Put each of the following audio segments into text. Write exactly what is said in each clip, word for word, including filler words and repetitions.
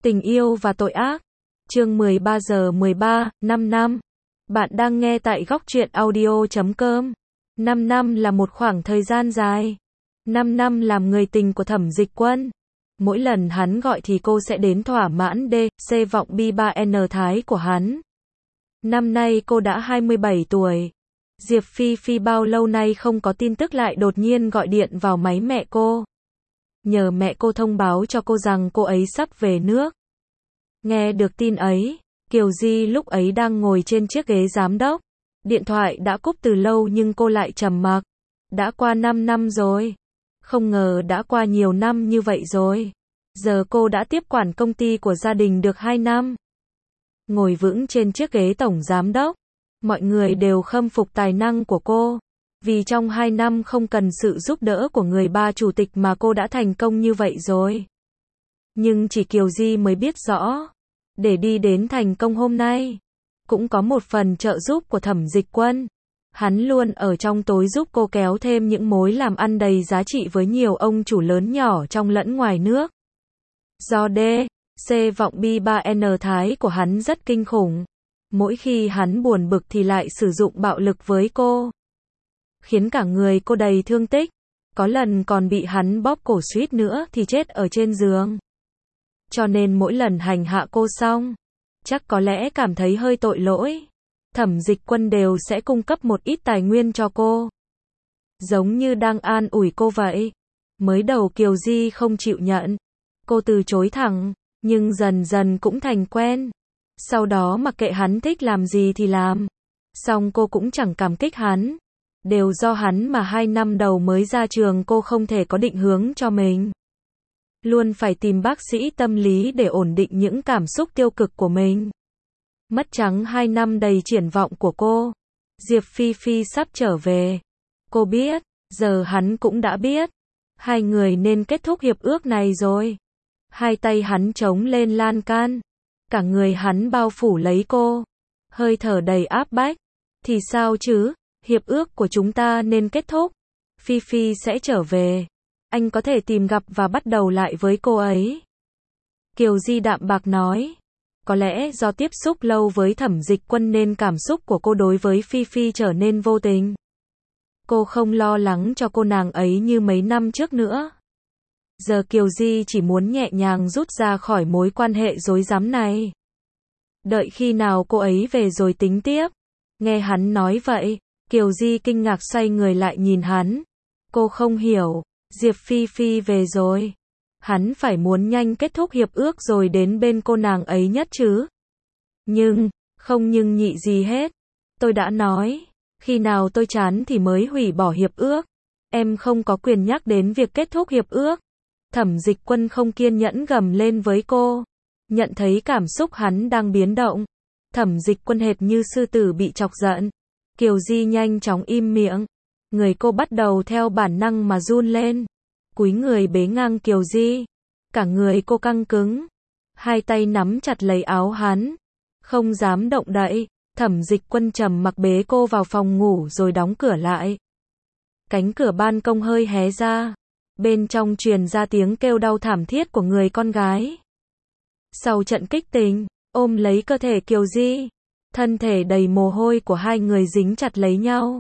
Tình yêu và tội ác. Chương mười ba giờ mười ba, năm năm. Bạn đang nghe tại góc truyện audio chấm com. năm năm là một khoảng thời gian dài. năm năm làm người tình của Thẩm Dịch Quân. Mỗi lần hắn gọi thì cô sẽ đến thỏa mãn D, C vọng bi ba N thái của hắn. Năm nay cô đã hai mươi bảy tuổi. Diệp Phi Phi bao lâu nay không có tin tức lại đột nhiên gọi điện vào máy mẹ cô. Nhờ mẹ cô thông báo cho cô rằng cô ấy sắp về nước. Nghe được tin ấy, Kiều Di lúc ấy đang ngồi trên chiếc ghế giám đốc. Điện thoại đã cúp từ lâu nhưng cô lại trầm mặc. Đã qua năm năm rồi. Không ngờ đã qua nhiều năm như vậy rồi. Giờ cô đã tiếp quản công ty của gia đình được hai năm. Ngồi vững trên chiếc ghế tổng giám đốc. Mọi người đều khâm phục tài năng của cô. Vì trong hai năm không cần sự giúp đỡ của người ba chủ tịch mà cô đã thành công như vậy rồi. Nhưng chỉ Kiều Di mới biết rõ. Để đi đến thành công hôm nay, cũng có một phần trợ giúp của Thẩm Dịch Quân. Hắn luôn ở trong tối giúp cô kéo thêm những mối làm ăn đầy giá trị với nhiều ông chủ lớn nhỏ trong lẫn ngoài nước. Do D, C vọng bi ba N thái của hắn rất kinh khủng. Mỗi khi hắn buồn bực thì lại sử dụng bạo lực với cô. Khiến cả người cô đầy thương tích. Có lần còn bị hắn bóp cổ suýt nữa thì chết ở trên giường. Cho nên mỗi lần hành hạ cô xong, chắc có lẽ cảm thấy hơi tội lỗi. Thẩm Dịch Quân đều sẽ cung cấp một ít tài nguyên cho cô. Giống như đang an ủi cô vậy. Mới đầu Kiều Di không chịu nhận. Cô từ chối thẳng, nhưng dần dần cũng thành quen. Sau đó mặc kệ hắn thích làm gì thì làm. Xong cô cũng chẳng cảm kích hắn. Đều do hắn mà hai năm đầu mới ra trường cô không thể có định hướng cho mình. Luôn phải tìm bác sĩ tâm lý để ổn định những cảm xúc tiêu cực của mình. Mất trắng hai năm đầy triển vọng của cô. Diệp Phi Phi sắp trở về. Cô biết, giờ hắn cũng đã biết. Hai người nên kết thúc hiệp ước này rồi. Hai tay hắn chống lên lan can. Cả người hắn bao phủ lấy cô. Hơi thở đầy áp bách. Thì sao chứ, hiệp ước của chúng ta nên kết thúc. Phi Phi sẽ trở về. Anh có thể tìm gặp và bắt đầu lại với cô ấy. Kiều Di đạm bạc nói. Có lẽ do tiếp xúc lâu với Thẩm Dịch Quân nên cảm xúc của cô đối với Phi Phi trở nên vô tình. Cô không lo lắng cho cô nàng ấy như mấy năm trước nữa. Giờ Kiều Di chỉ muốn nhẹ nhàng rút ra khỏi mối quan hệ rối rắm này. Đợi khi nào cô ấy về rồi tính tiếp. Nghe hắn nói vậy, Kiều Di kinh ngạc xoay người lại nhìn hắn. Cô không hiểu, Diệp Phi Phi về rồi. Hắn phải muốn nhanh kết thúc hiệp ước rồi đến bên cô nàng ấy nhất chứ. Nhưng, không nhưng nhị gì hết. Tôi đã nói, khi nào tôi chán thì mới hủy bỏ hiệp ước. Em không có quyền nhắc đến việc kết thúc hiệp ước. Thẩm Dịch Quân không kiên nhẫn gầm lên với cô. Nhận thấy cảm xúc hắn đang biến động. Thẩm Dịch Quân hệt như sư tử bị chọc giận. Kiều Di nhanh chóng im miệng. Người cô bắt đầu theo bản năng mà run lên. Cúi người bế ngang Kiều Di. Cả người cô căng cứng. Hai tay nắm chặt lấy áo hắn. Không dám động đậy. Thẩm Dịch Quân trầm mặc bế cô vào phòng ngủ rồi đóng cửa lại. Cánh cửa ban công hơi hé ra. Bên trong truyền ra tiếng kêu đau thảm thiết của người con gái. Sau trận kích tình, ôm lấy cơ thể Kiều Di. Thân thể đầy mồ hôi của hai người dính chặt lấy nhau.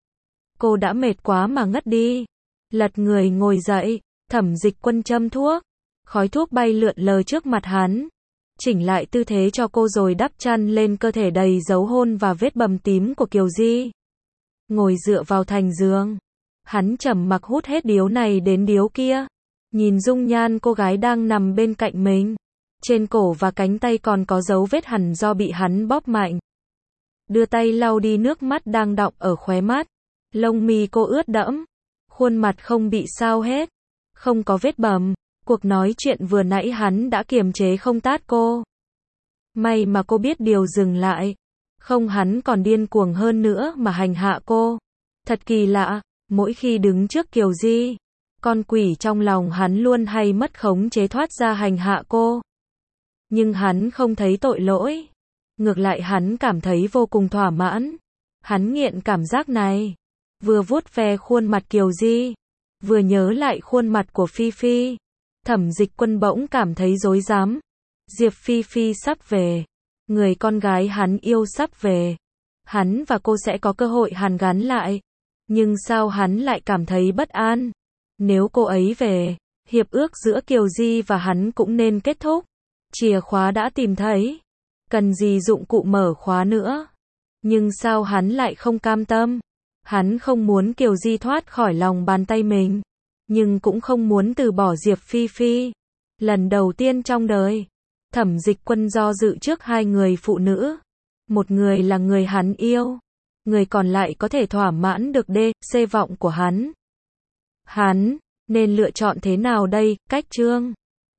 Cô đã mệt quá mà ngất đi. Lật người ngồi dậy, Thẩm Dịch Quân châm thuốc. Khói thuốc bay lượn lờ trước mặt hắn. Chỉnh lại tư thế cho cô rồi đắp chăn lên cơ thể đầy dấu hôn và vết bầm tím của Kiều Di. Ngồi dựa vào thành giường. Hắn trầm mặc hút hết điếu này đến điếu kia. Nhìn dung nhan cô gái đang nằm bên cạnh mình. Trên cổ và cánh tay còn có dấu vết hằn do bị hắn bóp mạnh. Đưa tay lau đi nước mắt đang đọng ở khóe mắt. Lông mi cô ướt đẫm. Khuôn mặt không bị sao hết. Không có vết bầm. Cuộc nói chuyện vừa nãy hắn đã kiềm chế không tát cô. May mà cô biết điều dừng lại. Không hắn còn điên cuồng hơn nữa mà hành hạ cô. Thật kỳ lạ, mỗi khi đứng trước Kiều Di, con quỷ trong lòng hắn luôn hay mất khống chế thoát ra hành hạ cô. Nhưng hắn không thấy tội lỗi. Ngược lại hắn cảm thấy vô cùng thỏa mãn. Hắn nghiện cảm giác này. Vừa vuốt ve khuôn mặt Kiều Di, vừa nhớ lại khuôn mặt của Phi Phi. Thẩm Dịch Quân bỗng cảm thấy rối rắm. Diệp Phi Phi sắp về. Người con gái hắn yêu sắp về. Hắn và cô sẽ có cơ hội hàn gắn lại. Nhưng sao hắn lại cảm thấy bất an? Nếu cô ấy về, hiệp ước giữa Kiều Di và hắn cũng nên kết thúc. Chìa khóa đã tìm thấy. Cần gì dụng cụ mở khóa nữa? Nhưng sao hắn lại không cam tâm? Hắn không muốn Kiều Di thoát khỏi lòng bàn tay mình. Nhưng cũng không muốn từ bỏ Diệp Phi Phi. Lần đầu tiên trong đời, Thẩm Dịch Quân do dự trước hai người phụ nữ. Một người là người hắn yêu. Người còn lại có thể thỏa mãn được đê, xê vọng của hắn. Hắn nên lựa chọn thế nào đây? Cách chương